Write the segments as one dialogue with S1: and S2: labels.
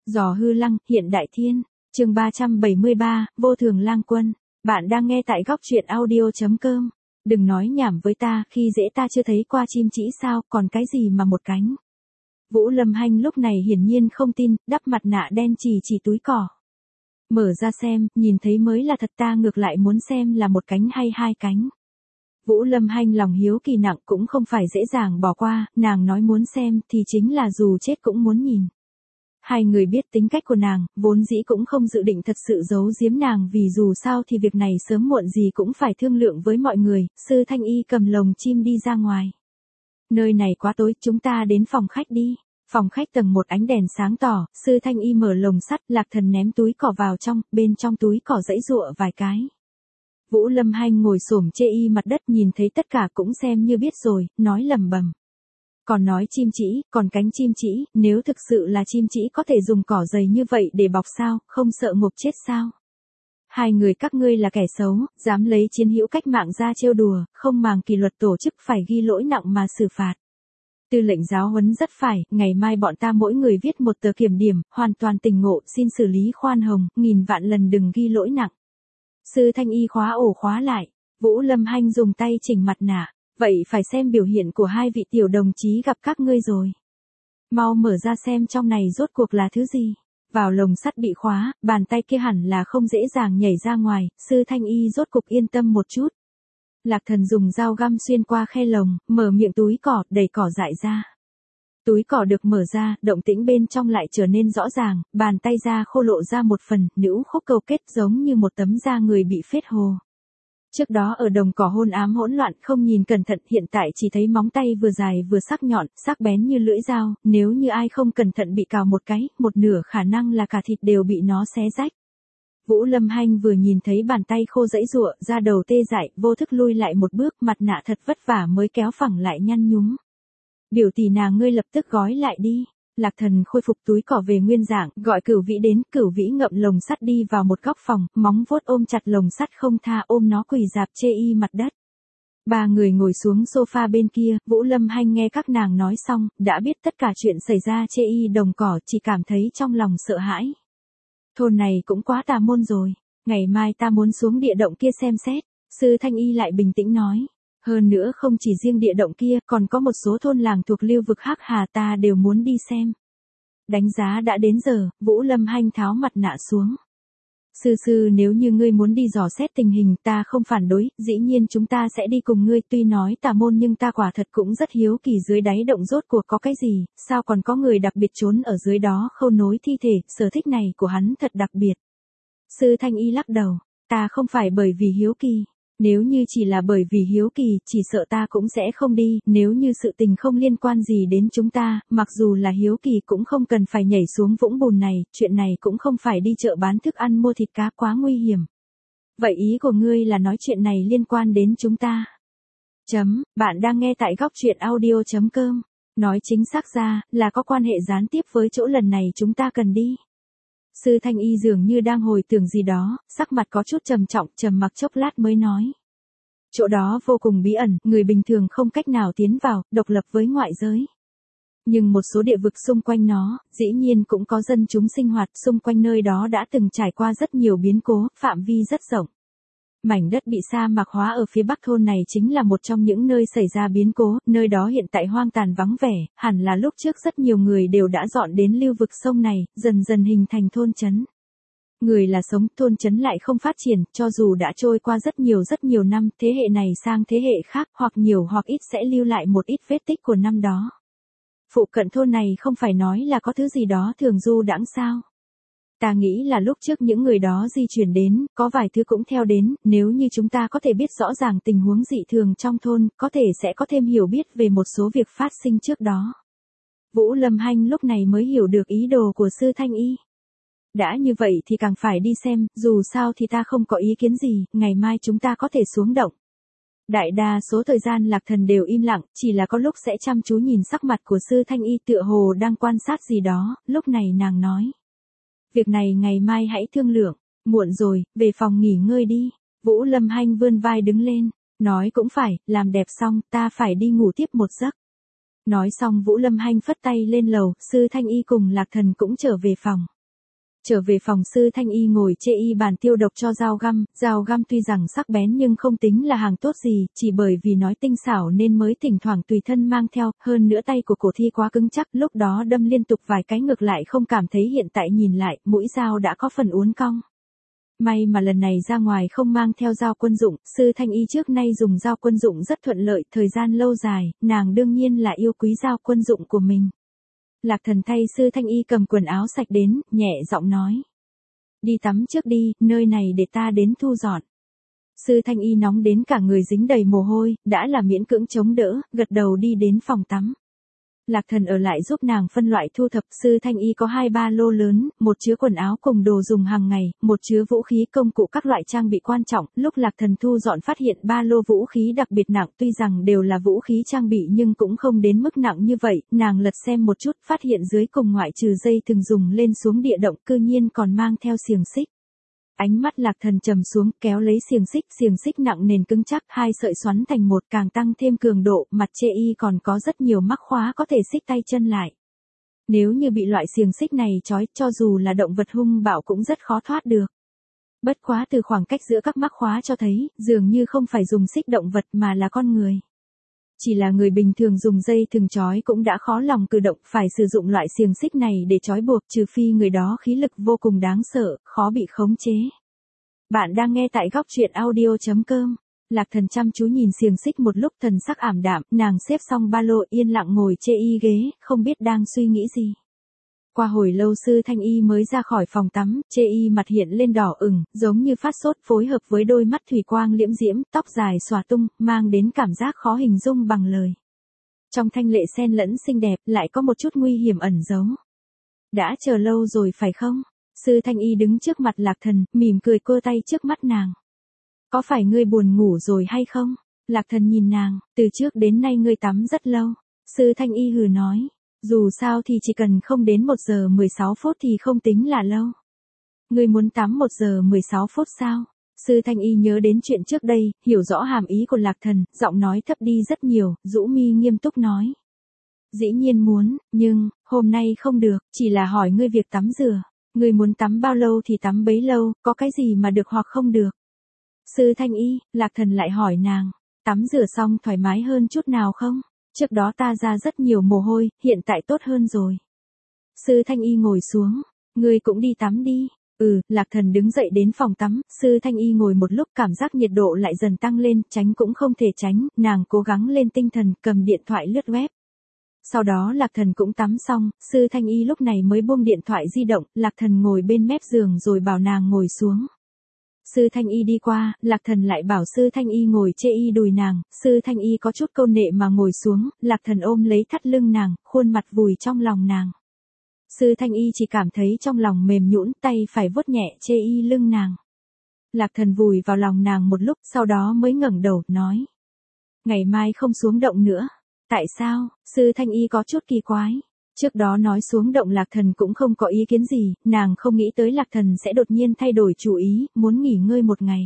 S1: Giò hư lăng, hiện đại thiên. Chương 373, vô thường lang quân. Bạn đang nghe tại góc truyện audio.com. Đừng nói nhảm với ta, khi dễ ta chưa thấy qua chim chỉ sao, còn cái gì mà một cánh. Vũ Lâm Hanh lúc này hiển nhiên không tin, đắp mặt nạ đen chỉ túi cỏ. Mở ra xem, nhìn thấy mới là thật, ta ngược lại muốn xem là một cánh hay hai cánh. Vũ Lâm Hanh lòng hiếu kỳ nặng, cũng không phải dễ dàng bỏ qua, nàng nói muốn xem thì chính là dù chết cũng muốn nhìn. Hai người biết tính cách của nàng, vốn dĩ cũng không dự định thật sự giấu giếm nàng, vì dù sao thì việc này sớm muộn gì cũng phải thương lượng với mọi người. Sư Thanh Y cầm lồng chim đi ra ngoài. Nơi này quá tối, chúng ta đến phòng khách đi. Phòng khách tầng 1 ánh đèn sáng tỏ, Sư Thanh Y mở lồng sắt, Lạc Thần ném túi cỏ vào trong, bên trong túi cỏ giãy giụa vài cái. Vũ Lâm Hanh ngồi xổm chê y mặt đất, nhìn thấy tất cả cũng xem như biết rồi, nói lẩm bẩm. Còn nói chim chỉ, còn cánh chim chỉ, nếu thực sự là chim chỉ có thể dùng cỏ dày như vậy để bọc sao, không sợ ngộp chết sao? Hai người các ngươi là kẻ xấu, dám lấy chiến hữu cách mạng ra trêu đùa, không màng kỷ luật tổ chức phải ghi lỗi nặng mà xử phạt. Tư lệnh giáo huấn rất phải, ngày mai bọn ta mỗi người viết một tờ kiểm điểm, hoàn toàn tỉnh ngộ, xin xử lý khoan hồng, nghìn vạn lần đừng ghi lỗi nặng. Sư Thanh Y khóa ổ khóa lại, Vũ Lâm Hanh dùng tay chỉnh mặt nạ. Vậy phải xem biểu hiện của hai vị tiểu đồng chí gặp các ngươi rồi. Mau mở ra xem trong này rốt cuộc là thứ gì. Vào lồng sắt bị khóa, bàn tay kia hẳn là không dễ dàng nhảy ra ngoài, Sư Thanh Y rốt cục yên tâm một chút. Lạc Thần dùng dao găm xuyên qua khe lồng, mở miệng túi cỏ, đẩy cỏ dại ra. Túi cỏ được mở ra, động tĩnh bên trong lại trở nên rõ ràng, bàn tay ra khô lộ ra một phần, nữ khúc câu kết giống như một tấm da người bị phết hồ. Trước đó ở đồng cỏ hôn ám hỗn loạn, không nhìn cẩn thận, hiện tại chỉ thấy móng tay vừa dài vừa sắc nhọn, sắc bén như lưỡi dao, nếu như ai không cẩn thận bị cào một cái, một nửa khả năng là cả thịt đều bị nó xé rách. Vũ Lâm Hanh vừa nhìn thấy bàn tay khô giãy giụa, da đầu tê dại, vô thức lui lại một bước, mặt nạ thật vất vả mới kéo phẳng lại nhăn nhúm. Biểu tỷ nàng ngươi lập tức gói lại đi. Lạc Thần khôi phục túi cỏ về nguyên dạng, gọi Cửu Vĩ đến, Cửu Vĩ ngậm lồng sắt đi vào một góc phòng, móng vuốt ôm chặt lồng sắt không tha, ôm nó quỳ rạp chê y mặt đất. Ba người ngồi xuống sofa bên kia, Vũ Lâm Hanh nghe các nàng nói xong, đã biết tất cả chuyện xảy ra chê y đồng cỏ, chỉ cảm thấy trong lòng sợ hãi. Thôn này cũng quá tà môn rồi, ngày mai ta muốn xuống địa động kia xem xét. Sư Thanh Y lại bình tĩnh nói. Hơn nữa không chỉ riêng địa động kia, còn có một số thôn làng thuộc lưu vực Hắc Hà ta đều muốn đi xem. Đánh giá đã đến giờ, Vũ Lâm Hanh tháo mặt nạ xuống. Sư nếu như ngươi muốn đi dò xét tình hình ta không phản đối, dĩ nhiên chúng ta sẽ đi cùng ngươi, tuy nói tà môn nhưng ta quả thật cũng rất hiếu kỳ dưới đáy động rốt cuộc có cái gì, sao còn có người đặc biệt trốn ở dưới đó khâu nối thi thể, sở thích này của hắn thật đặc biệt. Sư Thanh Y lắc đầu, ta không phải bởi vì hiếu kỳ. Nếu như chỉ là bởi vì hiếu kỳ, chỉ sợ ta cũng sẽ không đi, nếu như sự tình không liên quan gì đến chúng ta, mặc dù là hiếu kỳ cũng không cần phải nhảy xuống vũng bùn này, chuyện này cũng không phải đi chợ bán thức ăn mua thịt cá quá nguy hiểm. Vậy ý của ngươi là nói chuyện này liên quan đến chúng ta? Bạn đang nghe tại góc truyện audio.com, nói chính xác ra, là có quan hệ gián tiếp với chỗ lần này chúng ta cần đi. Sư Thanh Y dường như đang hồi tưởng gì đó, sắc mặt có chút trầm trọng, trầm mặc chốc lát mới nói. Chỗ đó vô cùng bí ẩn, người bình thường không cách nào tiến vào, độc lập với ngoại giới. Nhưng một số địa vực xung quanh nó, dĩ nhiên cũng có dân chúng sinh hoạt, xung quanh nơi đó đã từng trải qua rất nhiều biến cố, phạm vi rất rộng. Mảnh đất bị sa mạc hóa ở phía bắc thôn này chính là một trong những nơi xảy ra biến cố, nơi đó hiện tại hoang tàn vắng vẻ, hẳn là lúc trước rất nhiều người đều đã dọn đến lưu vực sông này, dần dần hình thành thôn trấn. Người là sống, thôn trấn lại không phát triển, cho dù đã trôi qua rất nhiều năm, thế hệ này sang thế hệ khác, hoặc nhiều hoặc ít sẽ lưu lại một ít vết tích của năm đó. Phụ cận thôn này không phải nói là có thứ gì đó thường du đãng sao? Ta nghĩ là lúc trước những người đó di chuyển đến, có vài thứ cũng theo đến, nếu như chúng ta có thể biết rõ ràng tình huống dị thường trong thôn, có thể sẽ có thêm hiểu biết về một số việc phát sinh trước đó. Vũ Lâm Hanh lúc này mới hiểu được ý đồ của Sư Thanh Y. Đã như vậy thì càng phải đi xem, dù sao thì ta không có ý kiến gì, ngày mai chúng ta có thể xuống động. Đại đa số thời gian Lạc Thần đều im lặng, chỉ là có lúc sẽ chăm chú nhìn sắc mặt của Sư Thanh Y tựa hồ đang quan sát gì đó, lúc này nàng nói. Việc này ngày mai hãy thương lượng, muộn rồi, về phòng nghỉ ngơi đi. Vũ Lâm Hanh vươn vai đứng lên, nói cũng phải, làm đẹp xong, ta phải đi ngủ tiếp một giấc. Nói xong Vũ Lâm Hanh phất tay lên lầu, Sư Thanh Y cùng Lạc Thần cũng trở về phòng. Trở về phòng Sư Thanh Y ngồi chê y bàn tiêu độc cho dao găm tuy rằng sắc bén nhưng không tính là hàng tốt gì, chỉ bởi vì nói tinh xảo nên mới thỉnh thoảng tùy thân mang theo, hơn nữa tay của cổ thi quá cứng chắc, lúc đó đâm liên tục vài cái ngược lại không cảm thấy, hiện tại nhìn lại, mũi dao đã có phần uốn cong. May mà lần này ra ngoài không mang theo dao quân dụng, Sư Thanh Y trước nay dùng dao quân dụng rất thuận lợi, thời gian lâu dài, nàng đương nhiên là yêu quý dao quân dụng của mình. Lạc Thần thay Sư Thanh Y cầm quần áo sạch đến, nhẹ giọng nói. Đi tắm trước đi, nơi này để ta đến thu dọn. Sư Thanh Y nóng đến cả người dính đầy mồ hôi, đã là miễn cưỡng chống đỡ, gật đầu đi đến phòng tắm. Lạc Thần ở lại giúp nàng phân loại thu thập. Sư Thanh Y có 2 ba lô lớn, một chứa quần áo cùng đồ dùng hàng ngày, một chứa vũ khí công cụ các loại trang bị quan trọng. Lúc Lạc Thần thu dọn phát hiện ba lô vũ khí đặc biệt nặng, tuy rằng đều là vũ khí trang bị nhưng cũng không đến mức nặng như vậy. Nàng lật xem một chút, phát hiện dưới cùng ngoại trừ dây thừng dùng lên xuống địa động, cư nhiên còn mang theo xiềng xích. Ánh mắt Lạc Thần trầm xuống, kéo lấy xiềng xích nặng nền cứng chắc, 2 sợi xoắn thành một, càng tăng thêm cường độ, mặt chê y còn có rất nhiều mắc khóa có thể xích tay chân lại. Nếu như bị loại xiềng xích này trói, cho dù là động vật hung bạo cũng rất khó thoát được. Bất quá từ khoảng cách giữa các mắc khóa cho thấy, dường như không phải dùng xích động vật mà là con người. Chỉ là người bình thường dùng dây thừng trói cũng đã khó lòng cử động, phải sử dụng loại xiềng xích này để trói buộc, trừ phi người đó khí lực vô cùng đáng sợ, khó bị khống chế. Bạn đang nghe tại góc truyện audio.com. Lạc Thần chăm chú nhìn xiềng xích một lúc, thần sắc ảm đạm, nàng xếp xong ba lô yên lặng ngồi chê y ghế, không biết đang suy nghĩ gì. Qua hồi lâu Sư Thanh Y mới ra khỏi phòng tắm, chê y mặt hiện lên đỏ ửng, giống như phát sốt, phối hợp với đôi mắt thủy quang liễm diễm, tóc dài xòa tung, mang đến cảm giác khó hình dung bằng lời. Trong thanh lệ xen lẫn xinh đẹp, lại có một chút nguy hiểm ẩn giấu. Đã chờ lâu rồi phải không? Sư Thanh Y đứng trước mặt Lạc Thần, mỉm cười cơ tay trước mắt nàng. Có phải ngươi buồn ngủ rồi hay không? Lạc Thần nhìn nàng, từ trước đến nay ngươi tắm rất lâu. Sư Thanh Y hừ nói. Dù sao thì chỉ cần không đến 1 giờ 16 phút thì không tính là lâu. Ngươi muốn tắm 1 giờ 16 phút sao? Sư Thanh Y nhớ đến chuyện trước đây, hiểu rõ hàm ý của Lạc Thần, giọng nói thấp đi rất nhiều, rũ mi nghiêm túc nói. Dĩ nhiên muốn, nhưng, hôm nay không được, chỉ là hỏi ngươi việc tắm rửa. Ngươi muốn tắm bao lâu thì tắm bấy lâu, có cái gì mà được hoặc không được? Sư Thanh Y, Lạc Thần lại hỏi nàng, tắm rửa xong thoải mái hơn chút nào không? Trước đó ta ra rất nhiều mồ hôi, hiện tại tốt hơn rồi. Sư Thanh Y ngồi xuống, ngươi cũng đi tắm đi. Lạc Thần đứng dậy đến phòng tắm, Sư Thanh Y ngồi một lúc, cảm giác nhiệt độ lại dần tăng lên, tránh cũng không thể tránh, nàng cố gắng lên tinh thần, cầm điện thoại lướt web. Sau đó Lạc Thần cũng tắm xong, Sư Thanh Y lúc này mới buông điện thoại di động, Lạc Thần ngồi bên mép giường rồi bảo nàng ngồi xuống. Sư Thanh Y đi qua, Lạc Thần lại bảo Sư Thanh Y ngồi chê y đùi nàng, Sư Thanh Y có chút câu nệ mà ngồi xuống, Lạc Thần ôm lấy thắt lưng nàng, khuôn mặt vùi trong lòng nàng. Sư Thanh Y chỉ cảm thấy trong lòng mềm nhũn, tay phải vuốt nhẹ chê y lưng nàng. Lạc Thần vùi vào lòng nàng một lúc, sau đó mới ngẩng đầu, nói. Ngày mai không xuống động nữa. Tại sao? Sư Thanh Y có chút kỳ quái. Trước đó nói xuống động Lạc Thần cũng không có ý kiến gì, nàng không nghĩ tới Lạc Thần sẽ đột nhiên thay đổi chủ ý, muốn nghỉ ngơi một ngày.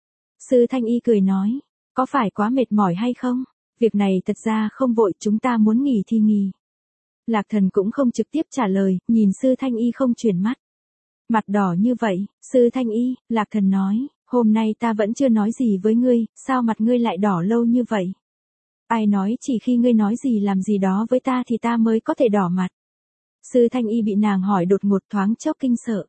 S1: Sư Thanh Y cười nói, có phải quá mệt mỏi hay không? Việc này thật ra không vội, chúng ta muốn nghỉ thì nghỉ. Lạc Thần cũng không trực tiếp trả lời, nhìn Sư Thanh Y không chuyển mắt. Mặt đỏ như vậy, Sư Thanh Y, Lạc Thần nói, hôm nay ta vẫn chưa nói gì với ngươi, sao mặt ngươi lại đỏ lâu như vậy? Ai nói chỉ khi ngươi nói gì làm gì đó với ta thì ta mới có thể đỏ mặt. Sư Thanh Y bị nàng hỏi đột ngột thoáng chốc kinh sợ.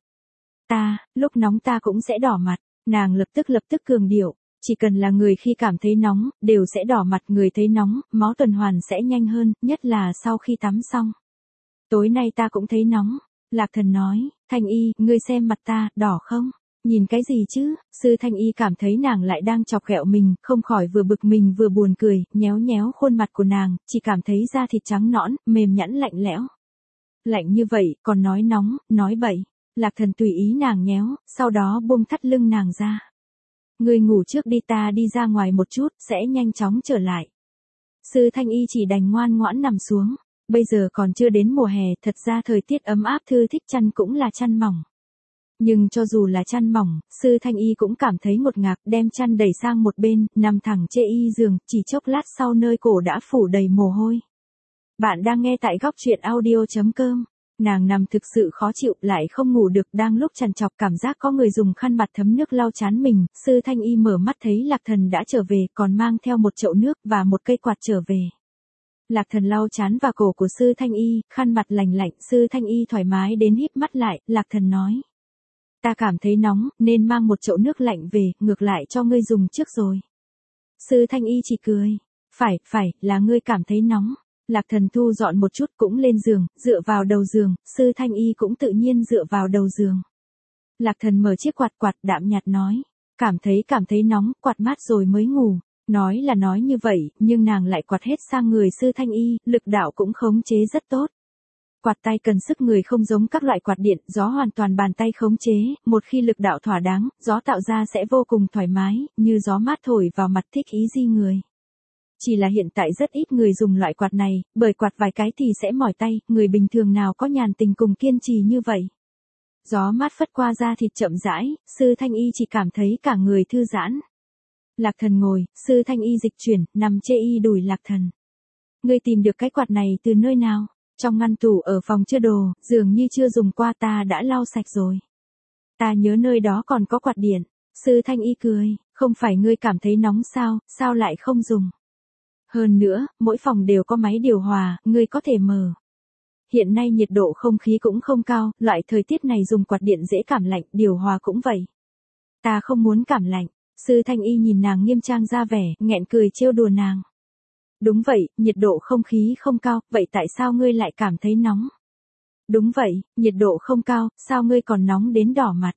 S1: Lúc nóng ta cũng sẽ đỏ mặt, nàng lập tức cường điệu, chỉ cần là người khi cảm thấy nóng, đều sẽ đỏ mặt, người thấy nóng, máu tuần hoàn sẽ nhanh hơn, nhất là sau khi tắm xong. Tối nay ta cũng thấy nóng, Lạc Thần nói, Thanh Y, ngươi xem mặt ta, đỏ không? Nhìn cái gì chứ? Sư Thanh Y cảm thấy nàng lại đang chọc ghẹo mình, không khỏi vừa bực mình vừa buồn cười, nhéo nhéo khuôn mặt của nàng, chỉ cảm thấy da thịt trắng nõn, mềm nhẵn lạnh lẽo. Lạnh như vậy, còn nói nóng, nói bậy. Lạc Thần tùy ý nàng nhéo, sau đó buông thắt lưng nàng ra. Ngươi ngủ trước đi, ta đi ra ngoài một chút, sẽ nhanh chóng trở lại. Sư Thanh Y chỉ đành ngoan ngoãn nằm xuống. Bây giờ còn chưa đến mùa hè, thật ra thời tiết ấm áp, thư thích chăn cũng là chăn mỏng. Nhưng cho dù là chăn mỏng, Sư Thanh Y cũng cảm thấy ngột ngạt, đem chăn đẩy sang một bên, nằm thẳng chê y giường, chỉ chốc lát sau nơi cổ đã phủ đầy mồ hôi. Bạn đang nghe tại góc truyện audio.com. Nàng nằm thực sự khó chịu, lại không ngủ được, đang lúc trằn trọc cảm giác có người dùng khăn mặt thấm nước lau trán mình, Sư Thanh Y mở mắt thấy Lạc Thần đã trở về, còn mang theo một chậu nước và một cây quạt trở về. Lạc Thần lau trán và cổ của Sư Thanh Y, khăn mặt lành lạnh, Sư Thanh Y thoải mái đến híp mắt lại, Lạc Thần nói. Ta cảm thấy nóng, nên mang một chậu nước lạnh về, ngược lại cho ngươi dùng trước rồi. Sư Thanh Y chỉ cười. Phải, là ngươi cảm thấy nóng. Lạc Thần thu dọn một chút cũng lên giường, dựa vào đầu giường, Sư Thanh Y cũng tự nhiên dựa vào đầu giường. Lạc Thần mở chiếc quạt đạm nhạt nói. Cảm thấy nóng, quạt mát rồi mới ngủ. Nói là nói như vậy, nhưng nàng lại quạt hết sang người Sư Thanh Y, lực đạo cũng khống chế rất tốt. Quạt tay cần sức người không giống các loại quạt điện, gió hoàn toàn bàn tay khống chế, một khi lực đạo thỏa đáng, gió tạo ra sẽ vô cùng thoải mái, như gió mát thổi vào mặt thích ý di người. Chỉ là hiện tại rất ít người dùng loại quạt này, bởi quạt vài cái thì sẽ mỏi tay, người bình thường nào có nhàn tình cùng kiên trì như vậy. Gió mát phất qua da thịt chậm rãi, Sư Thanh Y chỉ cảm thấy cả người thư giãn. Lạc Thần ngồi, Sư Thanh Y dịch chuyển, nằm chê y đùi Lạc Thần. Ngươi tìm được cái quạt này từ nơi nào? Trong ngăn tủ ở phòng chứa đồ, dường như chưa dùng qua, ta đã lau sạch rồi. Ta nhớ nơi đó còn có quạt điện. Sư Thanh Y cười, không phải ngươi cảm thấy nóng sao lại không dùng? Hơn nữa, mỗi phòng đều có máy điều hòa, ngươi có thể mở. Hiện nay nhiệt độ không khí cũng không cao, loại thời tiết này dùng quạt điện dễ cảm lạnh, điều hòa cũng vậy. Ta không muốn cảm lạnh. Sư Thanh Y nhìn nàng nghiêm trang ra vẻ, nghẹn cười trêu đùa nàng. Đúng vậy, nhiệt độ không khí không cao, vậy tại sao ngươi lại cảm thấy nóng? Đúng vậy, nhiệt độ không cao, sao ngươi còn nóng đến đỏ mặt?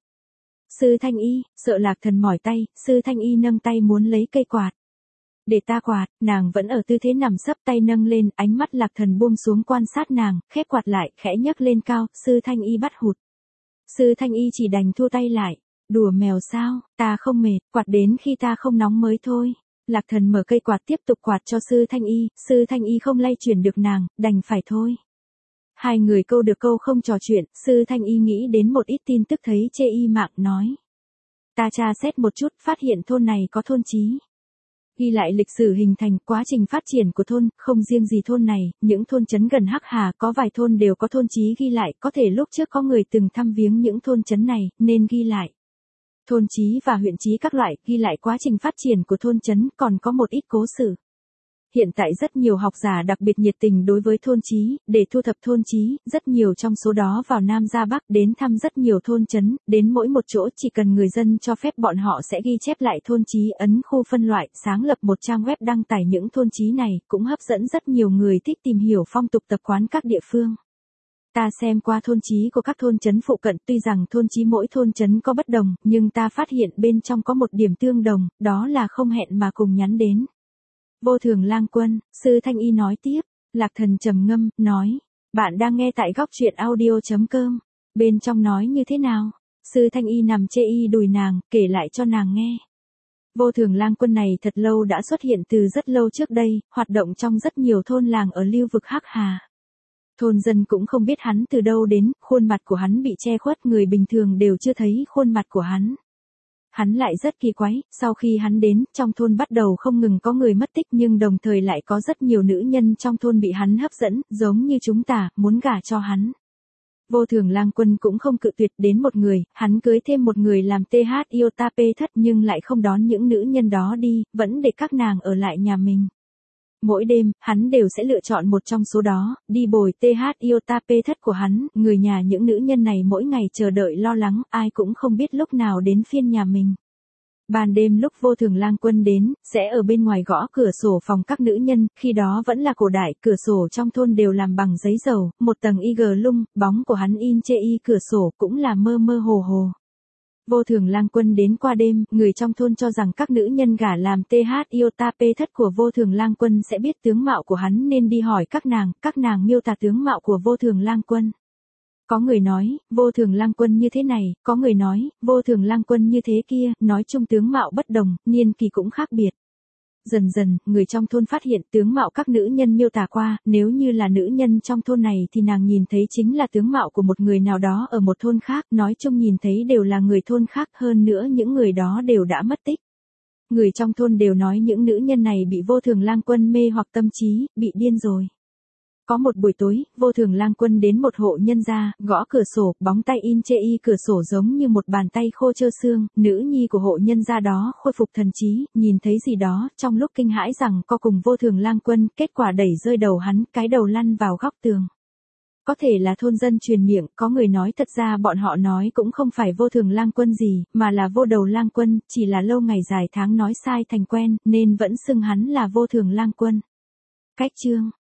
S1: Sư Thanh Y, sợ Lạc Thần mỏi tay, Sư Thanh Y nâng tay muốn lấy cây quạt. Để ta quạt, nàng vẫn ở tư thế nằm sấp tay nâng lên, ánh mắt Lạc Thần buông xuống quan sát nàng, khép quạt lại, khẽ nhấc lên cao, Sư Thanh Y bắt hụt. Sư Thanh Y chỉ đành thua tay lại. Đùa mèo sao, ta không mệt, quạt đến khi ta không nóng mới thôi. Lạc Thần mở cây quạt tiếp tục quạt cho Sư Thanh Y không lay chuyển được nàng, đành phải thôi. Hai người câu được câu không trò chuyện, Sư Thanh Y nghĩ đến một ít tin tức thấy chê y mạng nói. Ta tra xét một chút, phát hiện thôn này có thôn chí. Ghi lại lịch sử hình thành, quá trình phát triển của thôn, không riêng gì thôn này, những thôn trấn gần Hắc Hà có vài thôn đều có thôn chí ghi lại, có thể lúc trước có người từng thăm viếng những thôn trấn này, nên ghi lại. Thôn chí và huyện chí các loại, ghi lại quá trình phát triển của thôn trấn, còn có một ít cố sự. Hiện tại rất nhiều học giả đặc biệt nhiệt tình đối với thôn chí, để thu thập thôn chí, rất nhiều trong số đó vào Nam ra Bắc đến thăm rất nhiều thôn trấn, đến mỗi một chỗ chỉ cần người dân cho phép bọn họ sẽ ghi chép lại thôn chí, ấn khu phân loại, sáng lập một trang web đăng tải những thôn chí này, cũng hấp dẫn rất nhiều người thích tìm hiểu phong tục tập quán các địa phương. Ta xem qua thôn chí của các thôn trấn phụ cận, tuy rằng thôn chí mỗi thôn trấn có bất đồng, nhưng ta phát hiện bên trong có một điểm tương đồng, đó là không hẹn mà cùng nhắn đến. Vô Thường Lang Quân, Sư Thanh Y nói tiếp, Lạc Thần trầm ngâm, nói, bạn đang nghe tại góc truyện audio.com, bên trong nói như thế nào? Sư Thanh Y nằm chê y đùi nàng, kể lại cho nàng nghe. Vô Thường Lang Quân này thật lâu đã xuất hiện từ rất lâu trước đây, hoạt động trong rất nhiều thôn làng ở lưu vực Hắc Hà. Thôn dân cũng không biết hắn từ đâu đến, khuôn mặt của hắn bị che khuất, người bình thường đều chưa thấy khuôn mặt của hắn. Hắn lại rất kỳ quái, sau khi hắn đến, trong thôn bắt đầu không ngừng có người mất tích nhưng đồng thời lại có rất nhiều nữ nhân trong thôn bị hắn hấp dẫn, giống như chúng ta, muốn gả cho hắn. Vô Thường Lang Quân cũng không cự tuyệt đến một người, hắn cưới thêm một người làm TH Iota P thất nhưng lại không đón những nữ nhân đó đi, vẫn để các nàng ở lại nhà mình. Mỗi đêm, hắn đều sẽ lựa chọn một trong số đó, đi bồi TH Iota P thất của hắn, người nhà những nữ nhân này mỗi ngày chờ đợi lo lắng, ai cũng không biết lúc nào đến phiên nhà mình. Ban đêm lúc Vô Thường Lang Quân đến, sẽ ở bên ngoài gõ cửa sổ phòng các nữ nhân, khi đó vẫn là cổ đại, cửa sổ trong thôn đều làm bằng giấy dầu, một tầng IG lung, bóng của hắn in chê y cửa sổ cũng là mơ mơ hồ hồ. Vô Thường Lang Quân đến qua đêm, người trong thôn cho rằng các nữ nhân gả làm TH Iota P thất của Vô Thường Lang Quân sẽ biết tướng mạo của hắn nên đi hỏi các nàng miêu tả tướng mạo của Vô Thường Lang Quân. Có người nói, Vô Thường Lang Quân như thế này, có người nói, Vô Thường Lang Quân như thế kia, nói chung tướng mạo bất đồng, niên kỳ cũng khác biệt. Dần dần, người trong thôn phát hiện tướng mạo các nữ nhân miêu tả qua, nếu như là nữ nhân trong thôn này thì nàng nhìn thấy chính là tướng mạo của một người nào đó ở một thôn khác, nói chung nhìn thấy đều là người thôn khác, hơn nữa những người đó đều đã mất tích. Người trong thôn đều nói những nữ nhân này bị Vô Thường Lang Quân mê hoặc tâm trí, bị điên rồi. Có một buổi tối, Vô Thường Lang Quân đến một hộ nhân gia, gõ cửa sổ, bóng tay in chê y cửa sổ giống như một bàn tay khô trơ xương, nữ nhi của hộ nhân gia đó khôi phục thần trí, nhìn thấy gì đó, trong lúc kinh hãi rằng co cùng Vô Thường Lang Quân, kết quả đẩy rơi đầu hắn, cái đầu lăn vào góc tường. Có thể là thôn dân truyền miệng, có người nói thật ra bọn họ nói cũng không phải Vô Thường Lang Quân gì, mà là Vô Đầu Lang Quân, chỉ là lâu ngày dài tháng nói sai thành quen, nên vẫn xưng hắn là Vô Thường Lang Quân. Cách chương